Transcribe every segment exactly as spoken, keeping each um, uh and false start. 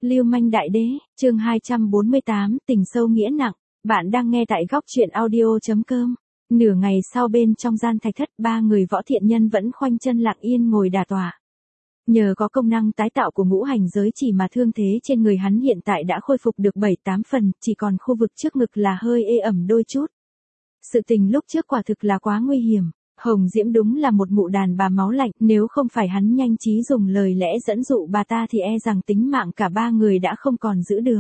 Lưu manh đại đế, chương hai trăm bốn mươi tám, tình sâu nghĩa nặng. Bạn đang nghe tại góc truyện audio.com. Nửa ngày sau bên trong gian thạch thất, ba người Võ Thiện Nhân vẫn khoanh chân lặng yên ngồi đả tọa. Nhờ có công năng tái tạo của ngũ hành giới chỉ mà thương thế trên người hắn hiện tại đã khôi phục được bảy tám phần, chỉ còn khu vực trước ngực là hơi ê ẩm đôi chút. Sự tình lúc trước quả thực là quá nguy hiểm. Hồng Diễm đúng là một mụ đàn bà máu lạnh, nếu không phải hắn nhanh trí dùng lời lẽ dẫn dụ bà ta thì e rằng tính mạng cả ba người đã không còn giữ được.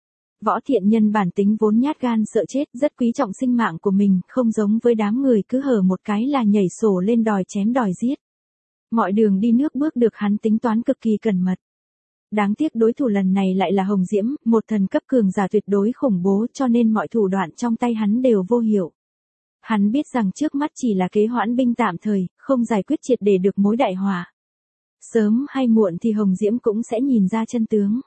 Võ Thiện Nhân bản tính vốn nhát gan sợ chết, rất quý trọng sinh mạng của mình, không giống với đám người cứ hở một cái là nhảy sổ lên đòi chém đòi giết. Mọi đường đi nước bước được hắn tính toán cực kỳ cẩn mật. Đáng tiếc đối thủ lần này lại là Hồng Diễm, một thần cấp cường giả tuyệt đối khủng bố, cho nên mọi thủ đoạn trong tay hắn đều vô hiệu. Hắn biết rằng trước mắt chỉ là kế hoãn binh tạm thời, không giải quyết triệt để được mối đại họa. Sớm hay muộn thì Hồng Diễm cũng sẽ nhìn ra chân tướng.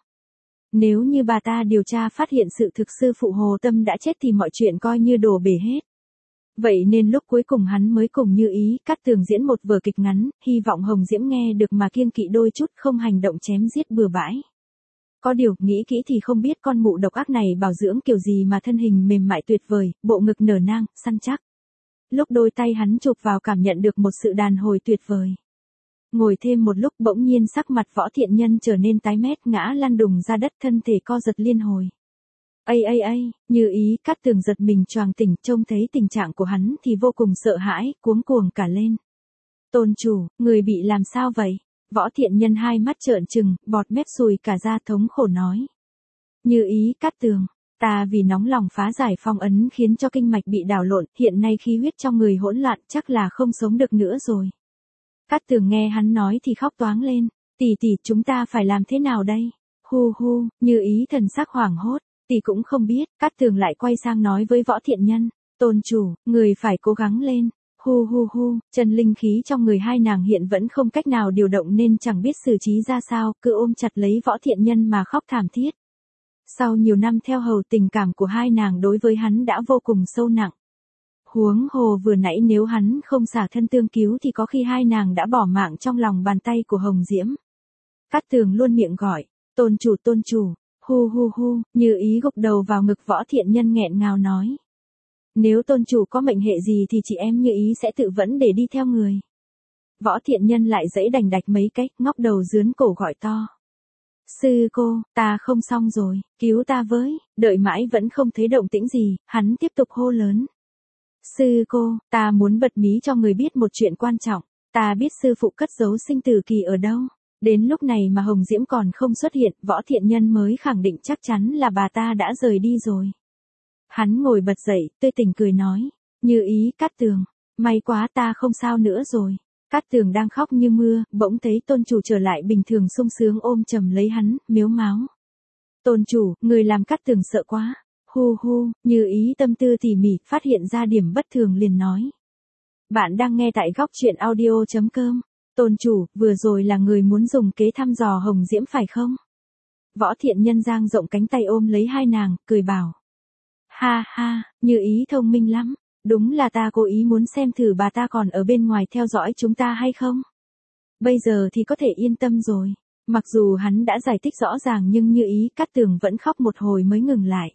Nếu như bà ta điều tra phát hiện sự thực sư phụ Hồ Tâm đã chết thì mọi chuyện coi như đổ bể hết. Vậy nên lúc cuối cùng hắn mới cùng Như Ý cắt tường diễn một vở kịch ngắn, hy vọng Hồng Diễm nghe được mà kiêng kỵ đôi chút, không hành động chém giết bừa bãi. Có điều, nghĩ kỹ thì không biết con mụ độc ác này bảo dưỡng kiểu gì mà thân hình mềm mại tuyệt vời, bộ ngực nở nang, săn chắc. Lúc đôi tay hắn chụp vào cảm nhận được một sự đàn hồi tuyệt vời. Ngồi thêm một lúc bỗng nhiên sắc mặt Võ Thiện Nhân trở nên tái mét, ngã lăn đùng ra đất, thân thể co giật liên hồi. Ây ây ây, Như Ý cắt tường giật mình choàng tỉnh, trông thấy tình trạng của hắn thì vô cùng sợ hãi, cuống cuồng cả lên. Tôn chủ, người bị làm sao vậy? Võ Thiện Nhân hai mắt trợn trừng, bọt mép sùi cả ra, thống khổ nói. Như Ý cắt tường. Ta vì nóng lòng phá giải phong ấn khiến cho kinh mạch bị đảo lộn, hiện nay khí huyết trong người hỗn loạn, chắc là không sống được nữa rồi. Cát Tường nghe hắn nói thì khóc toáng lên. Tỷ tỷ, chúng ta phải làm thế nào đây? Hu hu, Như Ý thần sắc hoảng hốt, tỷ cũng không biết. Cát Tường lại quay sang nói với Võ Thiện Nhân. Tôn chủ, người phải cố gắng lên. Hu hu hu, chân linh khí trong người hai nàng hiện vẫn không cách nào điều động nên chẳng biết xử trí ra sao, cứ ôm chặt lấy Võ Thiện Nhân mà khóc thảm thiết. Sau nhiều năm theo hầu, tình cảm của hai nàng đối với hắn đã vô cùng sâu nặng. Huống hồ vừa nãy nếu hắn không xả thân tương cứu thì có khi hai nàng đã bỏ mạng trong lòng bàn tay của Hồng Diễm. Cát Tường luôn miệng gọi, tôn chủ tôn chủ, hu hu hu, Như Ý gục đầu vào ngực Võ Thiện Nhân nghẹn ngào nói. Nếu tôn chủ có mệnh hệ gì thì chị em Như Ý sẽ tự vẫn để đi theo người. Võ Thiện Nhân lại giãy đành đạch mấy cách, ngóc đầu dướn cổ gọi to. Sư cô, ta không xong rồi, cứu ta với. Đợi mãi vẫn không thấy động tĩnh gì, hắn tiếp tục hô lớn. Sư cô, ta muốn bật mí cho người biết một chuyện quan trọng, ta biết sư phụ cất giấu sinh tử kỳ ở đâu. Đến lúc này mà Hồng Diễm còn không xuất hiện, Võ Thiện Nhân mới khẳng định chắc chắn là bà ta đã rời đi rồi. Hắn ngồi bật dậy, tươi tỉnh cười nói. Như Ý cắt tường, may quá ta không sao nữa rồi. Cát Tường đang khóc như mưa, bỗng thấy tôn chủ trở lại bình thường sung sướng ôm chầm lấy hắn, miếu máo. Tôn chủ, người làm Cát Tường sợ quá. Hu hu, Như Ý tâm tư tỉ mỉ, phát hiện ra điểm bất thường liền nói. Bạn đang nghe tại góc truyện audio.com. Tôn chủ, vừa rồi là người muốn dùng kế thăm dò Hồng Diễm phải không? Võ Thiện Nhân giang rộng cánh tay ôm lấy hai nàng, cười bảo. Ha ha, Như Ý thông minh lắm. Đúng là ta cố ý muốn xem thử bà ta còn ở bên ngoài theo dõi chúng ta hay không. Bây giờ thì có thể yên tâm rồi. Mặc dù hắn đã giải thích rõ ràng nhưng Như Ý cắt tường vẫn khóc một hồi mới ngừng lại.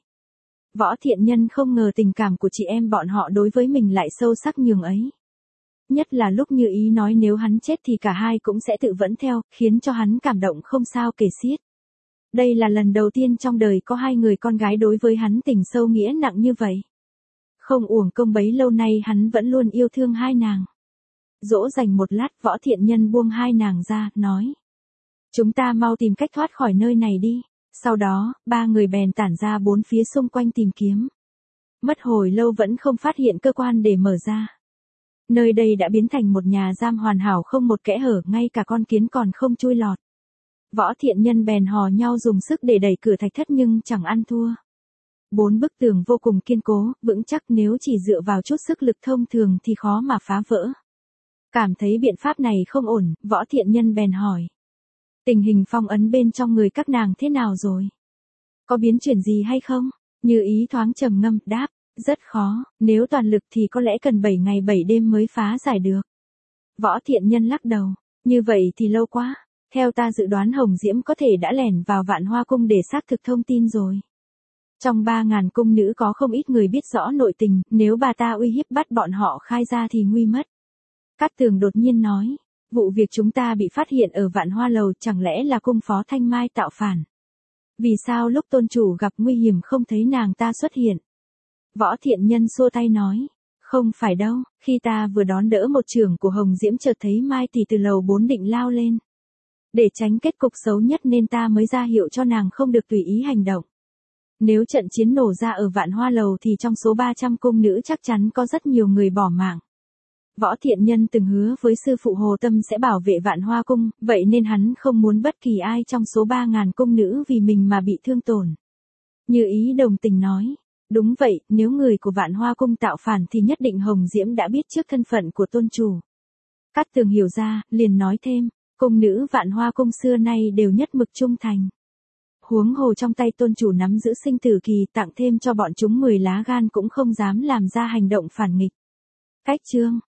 Võ Thiện Nhân không ngờ tình cảm của chị em bọn họ đối với mình lại sâu sắc nhường ấy. Nhất là lúc Như Ý nói nếu hắn chết thì cả hai cũng sẽ tự vẫn theo, khiến cho hắn cảm động không sao kể xiết. Đây là lần đầu tiên trong đời có hai người con gái đối với hắn tình sâu nghĩa nặng như vậy. Không uổng công bấy lâu nay hắn vẫn luôn yêu thương hai nàng. Dỗ dành một lát, Võ Thiện Nhân buông hai nàng ra, nói. Chúng ta mau tìm cách thoát khỏi nơi này đi. Sau đó, ba người bèn tản ra bốn phía xung quanh tìm kiếm. Mất hồi lâu vẫn không phát hiện cơ quan để mở ra. Nơi đây đã biến thành một nhà giam hoàn hảo không một kẽ hở, ngay cả con kiến còn không chui lọt. Võ Thiện Nhân bèn hò nhau dùng sức để đẩy cửa thạch thất nhưng chẳng ăn thua. Bốn bức tường vô cùng kiên cố, vững chắc, nếu chỉ dựa vào chút sức lực thông thường thì khó mà phá vỡ. Cảm thấy biện pháp này không ổn, Võ Thiện Nhân bèn hỏi. Tình hình phong ấn bên trong người các nàng thế nào rồi? Có biến chuyển gì hay không? Như Ý thoáng trầm ngâm, đáp, rất khó, nếu toàn lực thì có lẽ cần bảy ngày bảy đêm mới phá giải được. Võ Thiện Nhân lắc đầu, như vậy thì lâu quá. Theo ta dự đoán Hồng Diễm có thể đã lẻn vào Vạn Hoa Cung để xác thực thông tin rồi. Trong ba ngàn cung nữ có không ít người biết rõ nội tình, nếu bà ta uy hiếp bắt bọn họ khai ra thì nguy mất. Cát Tường đột nhiên nói, vụ việc chúng ta bị phát hiện ở Vạn Hoa Lầu chẳng lẽ là cung phó Thanh Mai tạo phản? Vì sao lúc tôn chủ gặp nguy hiểm không thấy nàng ta xuất hiện? Võ Thiện Nhân xua tay nói, không phải đâu, khi ta vừa đón đỡ một trưởng của Hồng Diễm chợt thấy Mai tỷ từ lầu bốn định lao lên. Để tránh kết cục xấu nhất nên ta mới ra hiệu cho nàng không được tùy ý hành động. Nếu trận chiến nổ ra ở Vạn Hoa Lầu thì trong số ba trăm cung nữ chắc chắn có rất nhiều người bỏ mạng. Võ Thiện Nhân từng hứa với sư phụ Hồ Tâm sẽ bảo vệ Vạn Hoa Cung, vậy nên hắn không muốn bất kỳ ai trong số ba ngàn cung nữ vì mình mà bị thương tổn. Như Ý đồng tình nói, đúng vậy, nếu người của Vạn Hoa Cung tạo phản thì nhất định Hồng Diễm đã biết trước thân phận của tôn chủ. Cát Tường hiểu ra, liền nói thêm, cung nữ Vạn Hoa Cung xưa nay đều nhất mực trung thành. Huống hồ trong tay tôn chủ nắm giữ sinh tử kỳ, tặng thêm cho bọn chúng mười lá gan cũng không dám làm ra hành động phản nghịch. Cách chương